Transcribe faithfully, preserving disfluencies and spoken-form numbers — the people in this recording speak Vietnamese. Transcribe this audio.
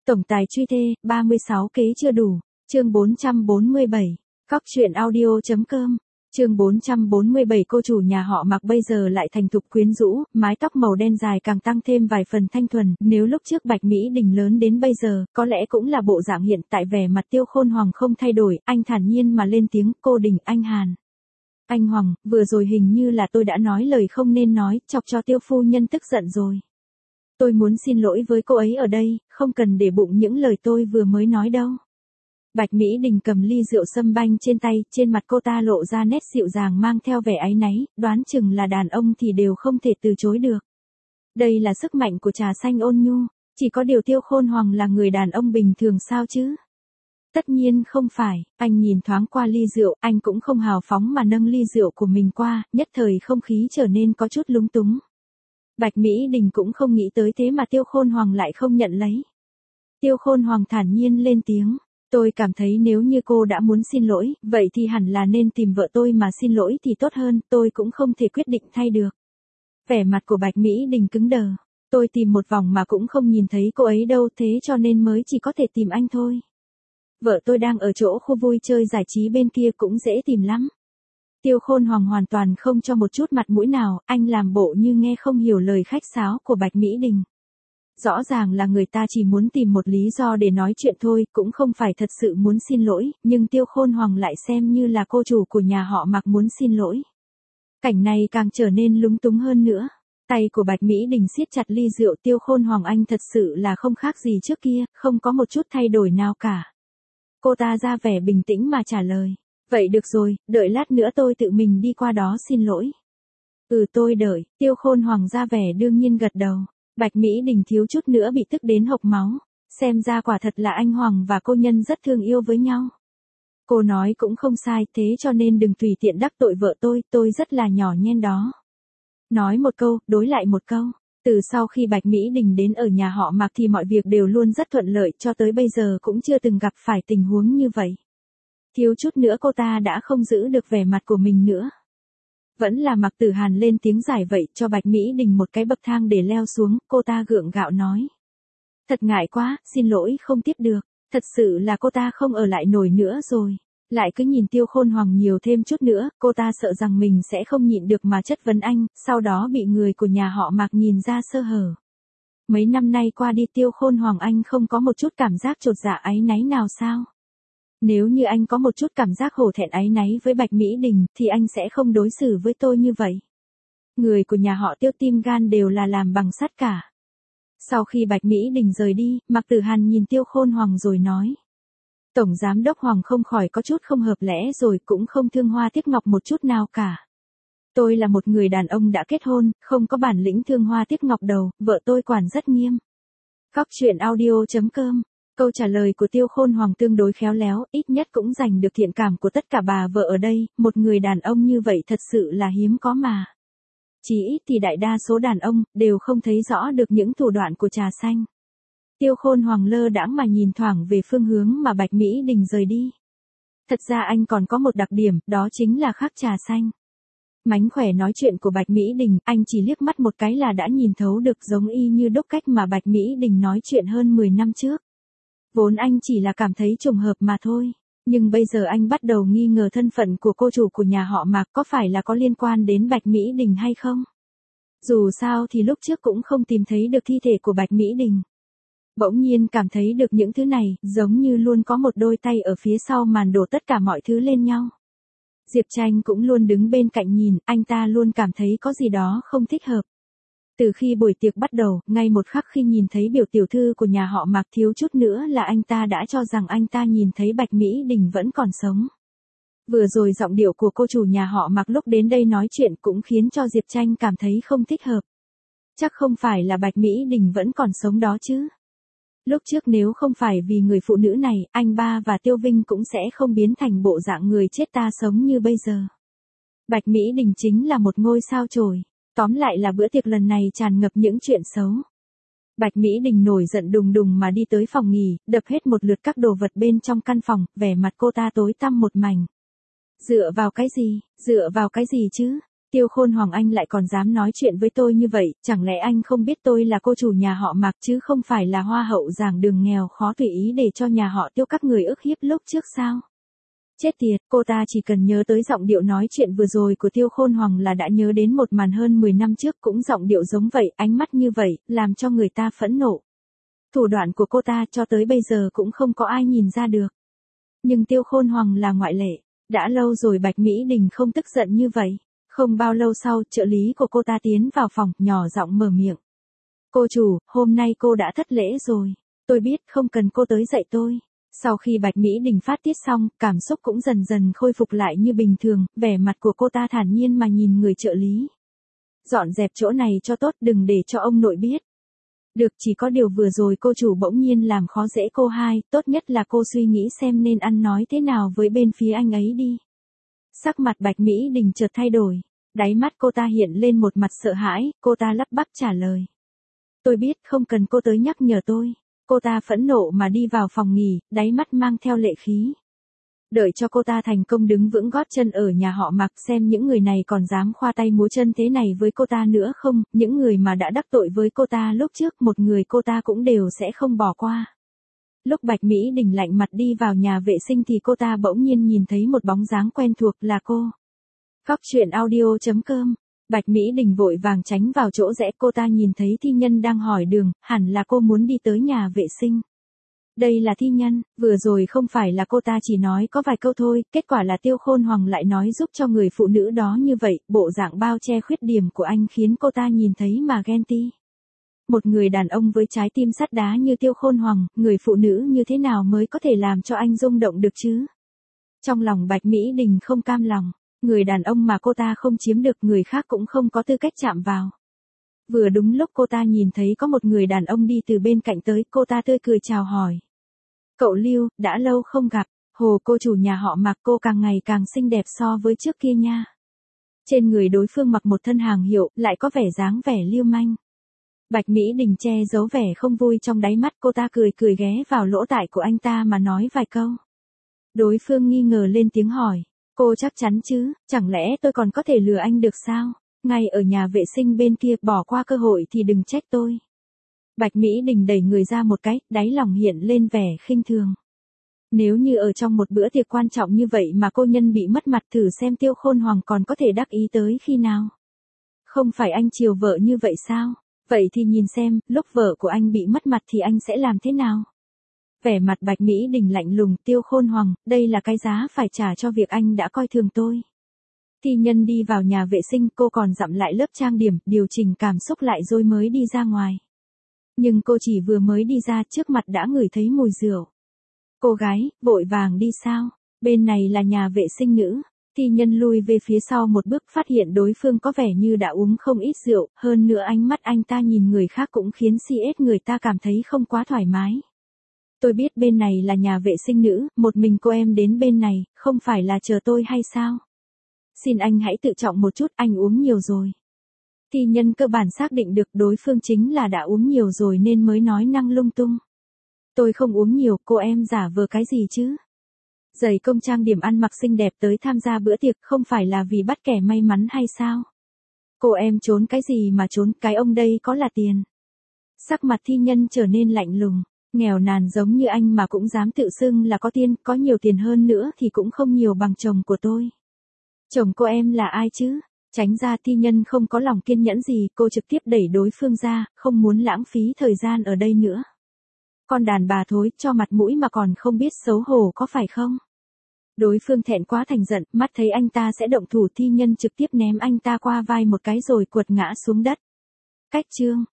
Tổng tài truy thê, ba mươi sáu kế chưa đủ. Chương bốn trăm bốn mươi bảy. Cóc truyện audio chấm com. Chương bốn trăm bốn mươi bảy. Cô chủ nhà họ Mạc bây giờ lại thành thục quyến rũ, mái tóc màu đen dài càng tăng thêm vài phần thanh thuần, nếu lúc trước Bạch Mỹ Đình lớn đến bây giờ, có lẽ cũng là bộ dạng hiện tại. Vẻ mặt Tiêu Khôn Hoàng không thay đổi, anh thản nhiên mà lên tiếng, cô Đình, anh Hàn. Anh Hoàng, vừa rồi hình như là tôi đã nói lời không nên nói, chọc cho Tiêu phu nhân tức giận rồi. Tôi muốn xin lỗi với cô ấy ở đây, không cần để bụng những lời tôi vừa mới nói đâu. Bạch Mỹ Đình cầm ly rượu sâm banh trên tay, trên mặt cô ta lộ ra nét dịu dàng mang theo vẻ áy náy, đoán chừng là đàn ông thì đều không thể từ chối được. Đây là sức mạnh của trà xanh ôn nhu, chỉ có điều Tiêu Khôn Hoàng là người đàn ông bình thường sao chứ? Tất nhiên không phải, anh nhìn thoáng qua ly rượu, anh cũng không hào phóng mà nâng ly rượu của mình qua, nhất thời không khí trở nên có chút lúng túng. Bạch Mỹ Đình cũng không nghĩ tới thế mà Tiêu Khôn Hoàng lại không nhận lấy. Tiêu Khôn Hoàng thản nhiên lên tiếng, tôi cảm thấy nếu như cô đã muốn xin lỗi, vậy thì hẳn là nên tìm vợ tôi mà xin lỗi thì tốt hơn, tôi cũng không thể quyết định thay được. Vẻ mặt của Bạch Mỹ Đình cứng đờ, tôi tìm một vòng mà cũng không nhìn thấy cô ấy đâu, thế cho nên mới chỉ có thể tìm anh thôi. Vợ tôi đang ở chỗ khu vui chơi giải trí bên kia, cũng dễ tìm lắm. Tiêu Khôn Hoàng hoàn toàn không cho một chút mặt mũi nào, anh làm bộ như nghe không hiểu lời khách sáo của Bạch Mỹ Đình. Rõ ràng là người ta chỉ muốn tìm một lý do để nói chuyện thôi, cũng không phải thật sự muốn xin lỗi, nhưng Tiêu Khôn Hoàng lại xem như là cô chủ của nhà họ Mạc muốn xin lỗi. Cảnh này càng trở nên lúng túng hơn nữa. Tay của Bạch Mỹ Đình siết chặt ly rượu. Tiêu Khôn Hoàng anh thật sự là không khác gì trước kia, không có một chút thay đổi nào cả. Cô ta ra vẻ bình tĩnh mà trả lời. Vậy được rồi, đợi lát nữa tôi tự mình đi qua đó xin lỗi. Ừ, tôi đợi. Tiêu Khôn Hoàng ra vẻ đương nhiên gật đầu. Bạch Mỹ Đình thiếu chút nữa bị tức đến hộc máu. Xem ra quả thật là anh Hoàng và cô Nhân rất thương yêu với nhau. Cô nói cũng không sai, thế cho nên đừng tùy tiện đắc tội vợ tôi, tôi rất là nhỏ nhen đó. Nói một câu, đối lại một câu. Từ sau khi Bạch Mỹ Đình đến ở nhà họ Mạc thì mọi việc đều luôn rất thuận lợi, cho tới bây giờ cũng chưa từng gặp phải tình huống như vậy. Thiếu chút nữa cô ta đã không giữ được vẻ mặt của mình nữa. Vẫn là Mạc Tử Hàn lên tiếng giải vậy, cho Bạch Mỹ Đình một cái bậc thang để leo xuống, cô ta gượng gạo nói. Thật ngại quá, xin lỗi không tiếp được, thật sự là cô ta không ở lại nổi nữa rồi. Lại cứ nhìn Tiêu Khôn Hoàng nhiều thêm chút nữa, cô ta sợ rằng mình sẽ không nhịn được mà chất vấn anh, sau đó bị người của nhà họ Mạc nhìn ra sơ hở. Mấy năm nay qua đi Tiêu Khôn Hoàng anh không có một chút cảm giác chột dạ áy náy nào sao? Nếu như anh có một chút cảm giác hổ thẹn áy náy với Bạch Mỹ Đình, thì anh sẽ không đối xử với tôi như vậy. Người của nhà họ Tiêu tim gan đều là làm bằng sắt cả. Sau khi Bạch Mỹ Đình rời đi, Mạc Tử Hàn nhìn Tiêu Khôn Hoàng rồi nói. Tổng giám đốc Hoàng không khỏi có chút không hợp lẽ rồi, cũng không thương hoa tiếc ngọc một chút nào cả. Tôi là một người đàn ông đã kết hôn, không có bản lĩnh thương hoa tiếc ngọc đầu, vợ tôi quản rất nghiêm. Cóc truyện audio chấm com. Câu trả lời của Tiêu Khôn Hoàng tương đối khéo léo, ít nhất cũng giành được thiện cảm của tất cả bà vợ ở đây, một người đàn ông như vậy thật sự là hiếm có mà. Chỉ ít thì đại đa số đàn ông đều không thấy rõ được những thủ đoạn của trà xanh. Tiêu Khôn Hoàng lơ đãng mà nhìn thoảng về phương hướng mà Bạch Mỹ Đình rời đi. Thật ra anh còn có một đặc điểm, đó chính là khác trà xanh. Mánh khỏe nói chuyện của Bạch Mỹ Đình, anh chỉ liếc mắt một cái là đã nhìn thấu được, giống y như đúc cách mà Bạch Mỹ Đình nói chuyện hơn mười năm trước. Vốn anh chỉ là cảm thấy trùng hợp mà thôi, nhưng bây giờ anh bắt đầu nghi ngờ thân phận của cô chủ của nhà họ Mạc có phải là có liên quan đến Bạch Mỹ Đình hay không. Dù sao thì lúc trước cũng không tìm thấy được thi thể của Bạch Mỹ Đình. Bỗng nhiên cảm thấy được những thứ này, giống như luôn có một đôi tay ở phía sau màn đổ tất cả mọi thứ lên nhau. Diệp Tranh cũng luôn đứng bên cạnh nhìn, anh ta luôn cảm thấy có gì đó không thích hợp. Từ khi buổi tiệc bắt đầu, ngay một khắc khi nhìn thấy biểu tiểu thư của nhà họ Mạc, thiếu chút nữa là anh ta đã cho rằng anh ta nhìn thấy Bạch Mỹ Đình vẫn còn sống. Vừa rồi giọng điệu của cô chủ nhà họ Mạc lúc đến đây nói chuyện cũng khiến cho Diệp Tranh cảm thấy không thích hợp. Chắc không phải là Bạch Mỹ Đình vẫn còn sống đó chứ. Lúc trước nếu không phải vì người phụ nữ này, anh ba và Tiêu Vinh cũng sẽ không biến thành bộ dạng người chết ta sống như bây giờ. Bạch Mỹ Đình chính là một ngôi sao chổi. Tóm lại là bữa tiệc lần này tràn ngập những chuyện xấu. Bạch Mỹ Đình nổi giận đùng đùng mà đi tới phòng nghỉ, đập hết một lượt các đồ vật bên trong căn phòng, vẻ mặt cô ta tối tăm một mảnh. Dựa vào cái gì, dựa vào cái gì chứ? Tiêu Khôn Hoàng, anh lại còn dám nói chuyện với tôi như vậy, chẳng lẽ anh không biết tôi là cô chủ nhà họ Mạc chứ không phải là hoa hậu giảng đường nghèo khó tùy ý để cho nhà họ Tiêu các người ức hiếp lúc trước sao? Chết tiệt, cô ta chỉ cần nhớ tới giọng điệu nói chuyện vừa rồi của Tiêu Khôn Hoàng là đã nhớ đến một màn hơn mười năm trước cũng giọng điệu giống vậy, ánh mắt như vậy, làm cho người ta phẫn nộ. Thủ đoạn của cô ta cho tới bây giờ cũng không có ai nhìn ra được. Nhưng Tiêu Khôn Hoàng là ngoại lệ, đã lâu rồi Bạch Mỹ Đình không tức giận như vậy. Không bao lâu sau, trợ lý của cô ta tiến vào phòng, nhỏ giọng mở miệng. Cô chủ, hôm nay cô đã thất lễ rồi. Tôi biết không cần cô tới dạy tôi. Sau khi Bạch Mỹ Đình phát tiết xong, cảm xúc cũng dần dần khôi phục lại như bình thường, vẻ mặt của cô ta thản nhiên mà nhìn người trợ lý. Dọn dẹp chỗ này cho tốt, đừng để cho ông nội biết. Được, chỉ có điều vừa rồi cô chủ bỗng nhiên làm khó dễ cô hai, tốt nhất là cô suy nghĩ xem nên ăn nói thế nào với bên phía anh ấy đi. Sắc mặt Bạch Mỹ Đình chợt thay đổi, đáy mắt cô ta hiện lên một mặt sợ hãi, cô ta lắp bắp trả lời. Tôi biết, không cần cô tới nhắc nhở tôi. Cô ta phẫn nộ mà đi vào phòng nghỉ, đáy mắt mang theo lệ khí. Đợi cho cô ta thành công đứng vững gót chân ở nhà họ Mạc, xem những người này còn dám khoa tay múa chân thế này với cô ta nữa không, những người mà đã đắc tội với cô ta lúc trước một người cô ta cũng đều sẽ không bỏ qua. Lúc Bạch Mỹ Đình lạnh mặt đi vào nhà vệ sinh thì cô ta bỗng nhiên nhìn thấy một bóng dáng quen thuộc là cô. Cóc truyện audio chấm com. Bạch Mỹ Đình vội vàng tránh vào chỗ rẽ, cô ta nhìn thấy Thi Nhân đang hỏi đường, hẳn là cô muốn đi tới nhà vệ sinh. Đây là Thi Nhân, vừa rồi không phải là cô ta chỉ nói có vài câu thôi, kết quả là Tiêu Khôn Hoàng lại nói giúp cho người phụ nữ đó như vậy, bộ dạng bao che khuyết điểm của anh khiến cô ta nhìn thấy mà ghen tị. Một người đàn ông với trái tim sắt đá như Tiêu Khôn Hoàng, người phụ nữ như thế nào mới có thể làm cho anh rung động được chứ? Trong lòng Bạch Mỹ Đình không cam lòng, người đàn ông mà cô ta không chiếm được người khác cũng không có tư cách chạm vào. Vừa đúng lúc cô ta nhìn thấy có một người đàn ông đi từ bên cạnh tới, cô ta tươi cười chào hỏi. Cậu Lưu, đã lâu không gặp, Hồ cô chủ nhà họ Mạc, cô càng ngày càng xinh đẹp so với trước kia nha. Trên người đối phương mặc một thân hàng hiệu, lại có vẻ dáng vẻ lưu manh. Bạch Mỹ Đình che giấu vẻ không vui trong đáy mắt, cô ta cười cười ghé vào lỗ tai của anh ta mà nói vài câu. Đối phương nghi ngờ lên tiếng hỏi, cô chắc chắn chứ, chẳng lẽ tôi còn có thể lừa anh được sao? Ngay ở nhà vệ sinh bên kia, bỏ qua cơ hội thì đừng trách tôi. Bạch Mỹ Đình đẩy người ra một cái, đáy lòng hiện lên vẻ khinh thường. Nếu như ở trong một bữa tiệc quan trọng như vậy mà cô nhân bị mất mặt, thử xem Tiêu Khôn Hoàng còn có thể đắc ý tới khi nào. Không phải anh chiều vợ như vậy sao? Vậy thì nhìn xem, lúc vợ của anh bị mất mặt thì anh sẽ làm thế nào? Vẻ mặt Bạch Mỹ Đình lạnh lùng, Tiêu Khôn Hoàng, đây là cái giá phải trả cho việc anh đã coi thường tôi. Thi Nhân đi vào nhà vệ sinh, cô còn dặm lại lớp trang điểm, điều chỉnh cảm xúc lại rồi mới đi ra ngoài. Nhưng cô chỉ vừa mới đi ra, trước mặt đã ngửi thấy mùi rượu. Cô gái, vội vàng đi sao? Bên này là nhà vệ sinh nữ. Thi Nhân lui về phía sau một bước, phát hiện đối phương có vẻ như đã uống không ít rượu, hơn nữa ánh mắt anh ta nhìn người khác cũng khiến si ết người ta cảm thấy không quá thoải mái. Tôi biết bên này là nhà vệ sinh nữ, một mình cô em đến bên này, không phải là chờ tôi hay sao? Xin anh hãy tự trọng một chút, anh uống nhiều rồi. Thi Nhân cơ bản xác định được đối phương chính là đã uống nhiều rồi nên mới nói năng lung tung. Tôi không uống nhiều, cô em giả vờ cái gì chứ? Giày công trang điểm ăn mặc xinh đẹp tới tham gia bữa tiệc không phải là vì bắt kẻ may mắn hay sao? Cô em trốn cái gì mà trốn, cái ông đây có là tiền. Sắc mặt Thi Nhân trở nên lạnh lùng, nghèo nàn giống như anh mà cũng dám tự xưng là có tiền, có nhiều tiền hơn nữa thì cũng không nhiều bằng chồng của tôi. Chồng cô em là ai chứ? Tránh ra. Thi Nhân không có lòng kiên nhẫn gì, cô trực tiếp đẩy đối phương ra, không muốn lãng phí thời gian ở đây nữa. Con đàn bà thối, cho mặt mũi mà còn không biết xấu hổ có phải không? Đối phương thẹn quá thành giận, mắt thấy anh ta sẽ động thủ, Thi Nhân trực tiếp ném anh ta qua vai một cái rồi quật ngã xuống đất. Cách chương